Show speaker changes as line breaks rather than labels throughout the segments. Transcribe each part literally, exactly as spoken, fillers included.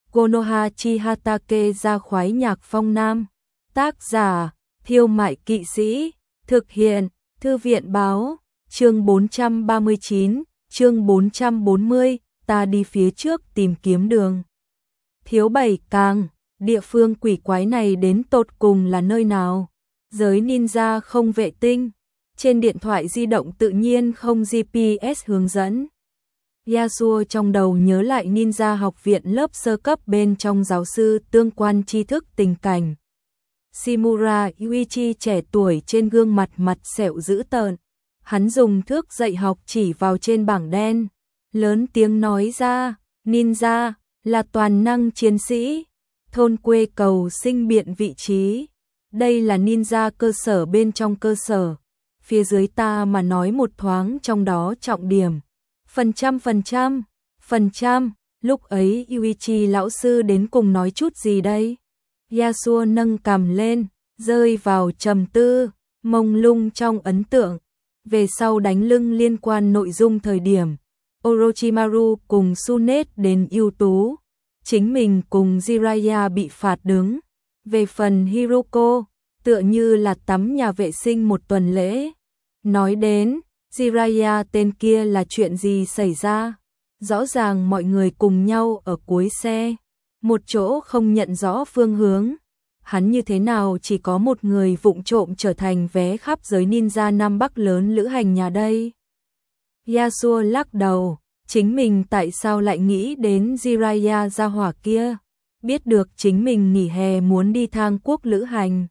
Konoha Chihatake ra khoái nhạc phong nam. Tác giả, Thiêu Mại Kỵ Sĩ. Thực hiện, Thư viện Báo. Chương bốn trăm ba mươi chín, chương bốn trăm bốn mươi, ta đi phía trước tìm kiếm đường. Thiếu bảy càng, địa phương quỷ quái này đến tột cùng là nơi nào? Giới ninja không vệ tinh, trên điện thoại di động tự nhiên không giê pê ét hướng dẫn. Yasuo trong đầu nhớ lại ninja học viện lớp sơ cấp bên trong giáo sư tương quan tri thức tình cảnh. Shimura Yuichi trẻ tuổi trên gương mặt mặt sẹo dữ tợn. Hắn dùng thước dạy học chỉ vào trên bảng đen, lớn tiếng nói ra, ninja là toàn năng chiến sĩ, thôn quê cầu sinh biện vị trí. Đây là ninja cơ sở bên trong cơ sở. Phía dưới ta mà nói một thoáng trong đó trọng điểm. Phần trăm phần trăm, phần trăm, lúc ấy Yuichi lão sư đến cùng nói chút gì đây? Yasuo nâng cằm lên, rơi vào trầm tư, mông lung trong ấn tượng. Về sau đánh lưng liên quan nội dung thời điểm, Orochimaru cùng Tsunade đến ưu tú, chính mình cùng Jiraiya bị phạt đứng. Về phần Hiroko, tựa như là tắm nhà vệ sinh một tuần lễ. Nói đến, Jiraiya tên kia là chuyện gì xảy ra? Rõ ràng mọi người cùng nhau ở cuối xe, một chỗ không nhận rõ phương hướng. Hắn như thế nào chỉ có một người vụng trộm trở thành vé khắp giới ninja Nam Bắc lớn lữ hành nhà đây? Yasuo lắc đầu, chính mình tại sao lại nghĩ đến Jiraiya gia hỏa kia? Biết được chính mình nghỉ hè muốn đi thang quốc lữ hành.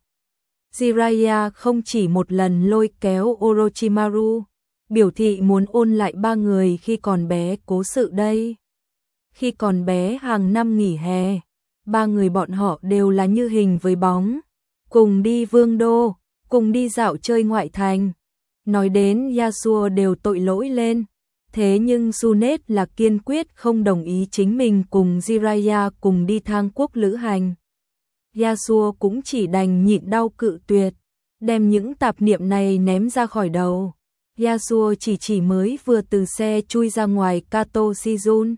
Jiraiya không chỉ một lần lôi kéo Orochimaru, biểu thị muốn ôn lại ba người khi còn bé cố sự đây. Khi còn bé hàng năm nghỉ hè, ba người bọn họ đều là như hình với bóng, cùng đi vương đô, cùng đi dạo chơi ngoại thành. Nói đến Yasuo đều tội lỗi lên, thế nhưng Tsunade là kiên quyết không đồng ý chính mình cùng Jiraiya cùng đi thang quốc lữ hành. Yasuo cũng chỉ đành nhịn đau cự tuyệt, đem những tạp niệm này ném ra khỏi đầu. Yasuo chỉ chỉ mới vừa từ xe chui ra ngoài Kato Shizun.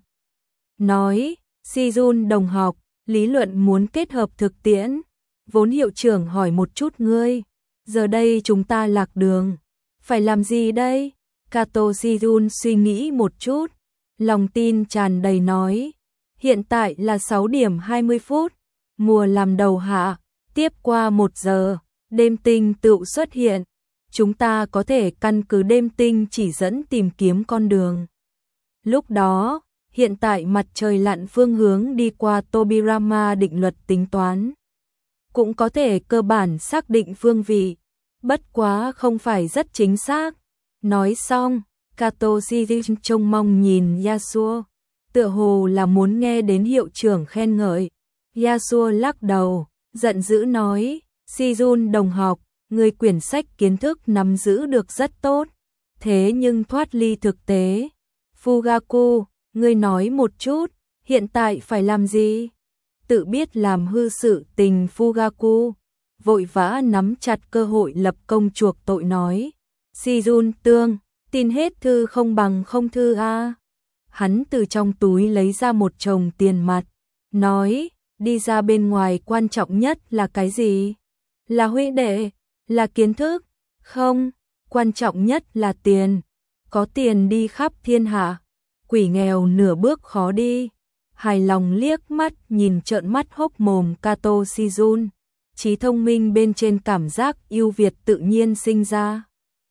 Nói, Shizun đồng học, lý luận muốn kết hợp thực tiễn. Vốn hiệu trưởng hỏi một chút ngươi, giờ đây chúng ta lạc đường. Phải làm gì đây? Kato Shizun suy nghĩ một chút, lòng tin tràn đầy nói. Hiện tại là sáu điểm hai mươi phút, mùa làm đầu hạ, tiếp qua một giờ, đêm tinh tựu xuất hiện. Chúng ta có thể căn cứ đêm tinh chỉ dẫn tìm kiếm con đường. Lúc đó, hiện tại mặt trời lặn phương hướng đi qua Tobirama định luật tính toán. Cũng có thể cơ bản xác định phương vị, bất quá không phải rất chính xác. Nói xong, Kato Shizun trông mong nhìn Yasuo, tựa hồ là muốn nghe đến hiệu trưởng khen ngợi. Yasuo lắc đầu, giận dữ nói, Shizun đồng học, người quyển sách kiến thức nắm giữ được rất tốt, thế nhưng thoát ly thực tế. Fugaku, ngươi nói một chút, hiện tại phải làm gì? Tự biết làm hư sự tình Fugaku, vội vã nắm chặt cơ hội lập công chuộc tội nói. Shizun tương, tin hết thư không bằng không thư a. Hắn từ trong túi lấy ra một chồng tiền mặt, nói, đi ra bên ngoài quan trọng nhất là cái gì? Là huynh đệ, là kiến thức, không, quan trọng nhất là tiền. Có tiền đi khắp thiên hạ, quỷ nghèo nửa bước khó đi. Hài lòng liếc mắt nhìn trợn mắt hốc mồm Kato Shizun, trí thông minh bên trên cảm giác ưu việt tự nhiên sinh ra.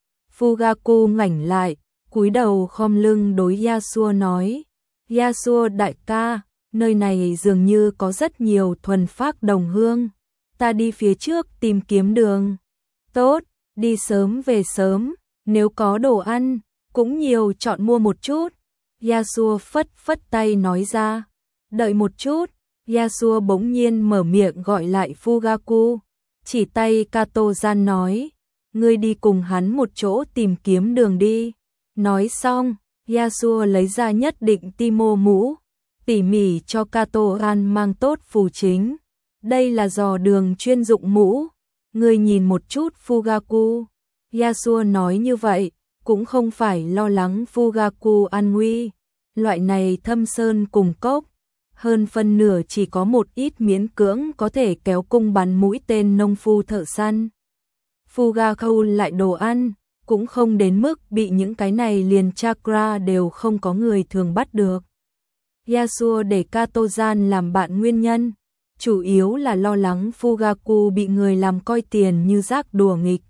Fugaku ngoảnh lại, cúi đầu khom lưng đối Yasuo nói, Yasuo đại ca, nơi này dường như có rất nhiều thuần phác đồng hương, ta đi phía trước tìm kiếm đường. Tốt, đi sớm về sớm, nếu có đồ ăn, cũng nhiều chọn mua một chút. Yasuo phất phất tay nói ra. Đợi một chút, Yasuo bỗng nhiên mở miệng gọi lại Fugaku, chỉ tay Kato-gian nói, ngươi đi cùng hắn một chỗ tìm kiếm đường đi. Nói xong, Yasuo lấy ra nhất định Timo mũ, tỉ mỉ cho Kato-gian mang tốt phù chính. Đây là dò đường chuyên dụng mũ, ngươi nhìn một chút Fugaku. Yasuo nói như vậy, cũng không phải lo lắng Fugaku an nguy. Loại này thâm sơn cùng cốc, hơn phân nửa chỉ có một ít miễn cưỡng có thể kéo cung bắn mũi tên nông phu thợ săn. Fugaku lại đồ ăn, cũng không đến mức bị những cái này liền chakra đều không có người thường bắt được. Yasuo để Katozan làm bạn nguyên nhân, chủ yếu là lo lắng Fugaku bị người làm coi tiền như rác đùa nghịch.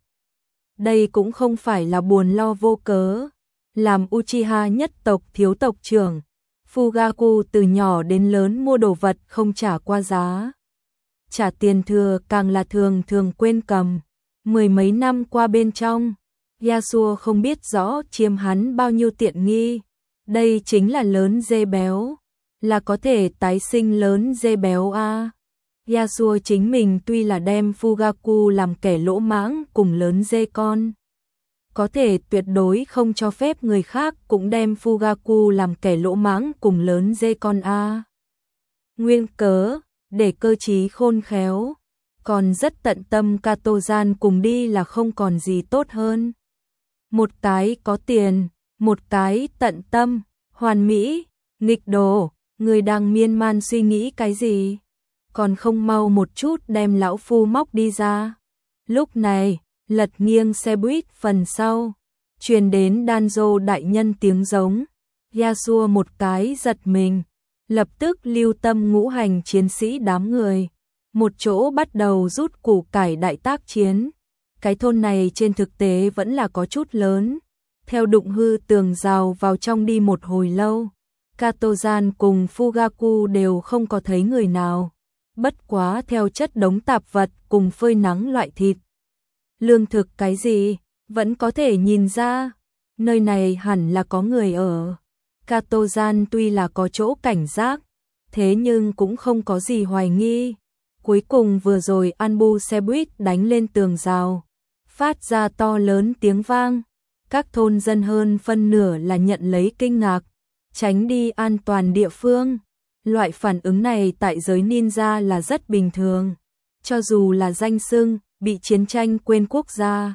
Đây cũng không phải là buồn lo vô cớ, làm Uchiha nhất tộc thiếu tộc trưởng, Fugaku từ nhỏ đến lớn mua đồ vật không trả qua giá. Trả tiền thừa càng là thường thường quên cầm, mười mấy năm qua bên trong, Yasuo không biết rõ chiếm hắn bao nhiêu tiện nghi, đây chính là lớn dê béo, là có thể tái sinh lớn dê béo a. À. Yasuo chính mình tuy là đem Fugaku làm kẻ lỗ mãng cùng lớn dê con, có thể tuyệt đối không cho phép người khác cũng đem Fugaku làm kẻ lỗ mãng cùng lớn dê con a. À. Nguyên cớ, để cơ trí khôn khéo, còn rất tận tâm Katozan cùng đi là không còn gì tốt hơn. Một cái có tiền, một cái tận tâm, hoàn mỹ, nghịch đồ, người đang miên man suy nghĩ cái gì? Còn không mau một chút đem lão phu móc đi ra. Lúc này, lật nghiêng xe buýt phần sau, truyền đến Danzo đại nhân tiếng giống. Yasuo một cái giật mình, lập tức lưu tâm ngũ hành chiến sĩ đám người, một chỗ bắt đầu rút củ cải đại tác chiến. Cái thôn này trên thực tế vẫn là có chút lớn, theo đụng hư tường rào vào trong đi một hồi lâu. Katozan cùng Fugaku đều không có thấy người nào, bất quá theo chất đống tạp vật cùng phơi nắng loại thịt, lương thực cái gì, vẫn có thể nhìn ra, nơi này hẳn là có người ở. Katozan tuy là có chỗ cảnh giác, thế nhưng cũng không có gì hoài nghi. Cuối cùng vừa rồi Anbu xe buýt đánh lên tường rào, phát ra to lớn tiếng vang, các thôn dân hơn phân nửa là nhận lấy kinh ngạc, tránh đi an toàn địa phương. Loại phản ứng này tại giới ninja là rất bình thường, cho dù là danh xưng, bị chiến tranh quên quốc gia.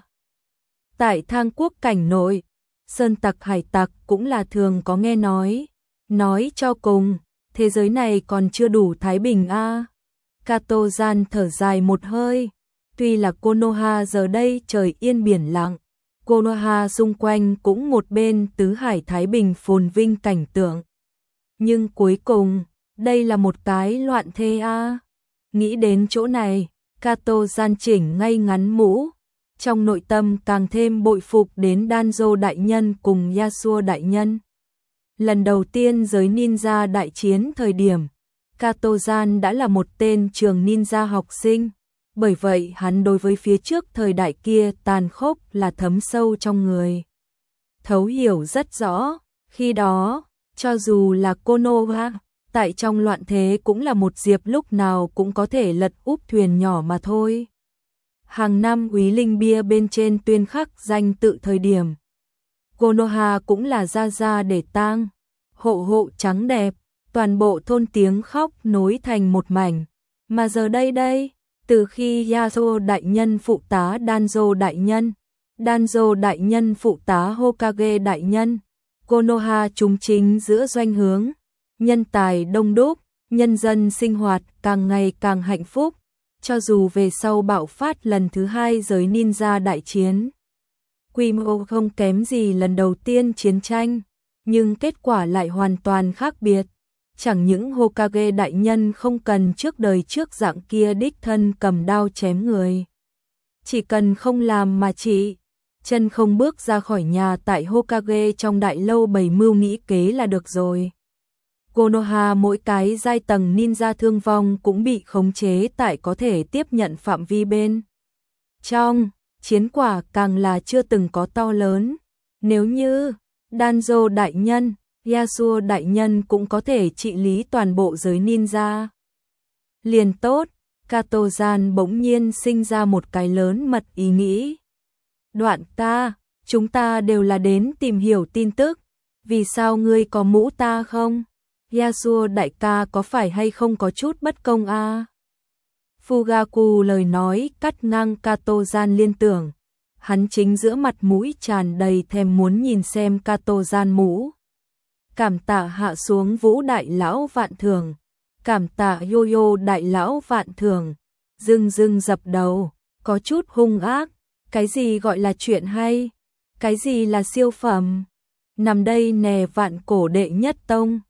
Tại Thang quốc cảnh nội, sơn tặc hải tặc cũng là thường có nghe nói. Nói cho cùng, thế giới này còn chưa đủ thái bình a. À. Katozan thở dài một hơi, tuy là Konoha giờ đây trời yên biển lặng, Konoha xung quanh cũng một bên tứ hải thái bình phồn vinh cảnh tượng. Nhưng cuối cùng, đây là một cái loạn thế a. À. Nghĩ đến chỗ này, Katozan chỉnh ngay ngắn mũ, trong nội tâm càng thêm bội phục đến Danzo đại nhân cùng Yasuo đại nhân. Lần đầu tiên giới ninja đại chiến thời điểm, Katozan đã là một tên trường ninja học sinh, bởi vậy hắn đối với phía trước thời đại kia tàn khốc là thấm sâu trong người. Thấu hiểu rất rõ, khi đó, cho dù là Konoha, tại trong loạn thế cũng là một diệp lúc nào cũng có thể lật úp thuyền nhỏ mà thôi. Hàng năm úy linh bia bên trên tuyên khắc danh tự thời điểm, Konoha cũng là ra ra để tang, hộ hộ trắng đẹp, toàn bộ thôn tiếng khóc nối thành một mảnh. Mà giờ đây đây, từ khi Yasuo đại nhân phụ tá Danzo đại nhân, Danzo đại nhân phụ tá Hokage đại nhân, Konoha chúng chính giữa doanh hướng, nhân tài đông đúc, nhân dân sinh hoạt càng ngày càng hạnh phúc, cho dù về sau bạo phát lần thứ hai giới ninja đại chiến. Quy mô không kém gì lần đầu tiên chiến tranh, nhưng kết quả lại hoàn toàn khác biệt. Chẳng những Hokage đại nhân không cần trước đời trước dạng kia đích thân cầm đao chém người. Chỉ cần không làm mà chỉ, chân không bước ra khỏi nhà tại Hokage trong đại lâu bày mưu nghĩ kế là được rồi. Konoha mỗi cái giai tầng ninja thương vong cũng bị khống chế tại có thể tiếp nhận phạm vi bên. Trong, chiến quả càng là chưa từng có to lớn. Nếu như Danzo đại nhân, Yasuo đại nhân cũng có thể trị lý toàn bộ giới ninja. Liền tốt, Katozan bỗng nhiên sinh ra một cái lớn mật ý nghĩ. Đoạn ta, chúng ta đều là đến tìm hiểu tin tức, vì sao ngươi có mũ ta không? Yasuo đại ca có phải hay không có chút bất công a? À? Fugaku lời nói cắt ngang Katozan liên tưởng, hắn chính giữa mặt mũi tràn đầy thèm muốn nhìn xem Katozan mũ. Cảm tạ hạ xuống Vũ đại lão vạn thường, cảm tạ Yo-Yo đại lão vạn thưởng. Dưng dưng dập đầu, có chút hung ác. Cái gì gọi là chuyện hay? Cái gì là siêu phẩm? Nằm đây nè vạn cổ đệ nhất tông.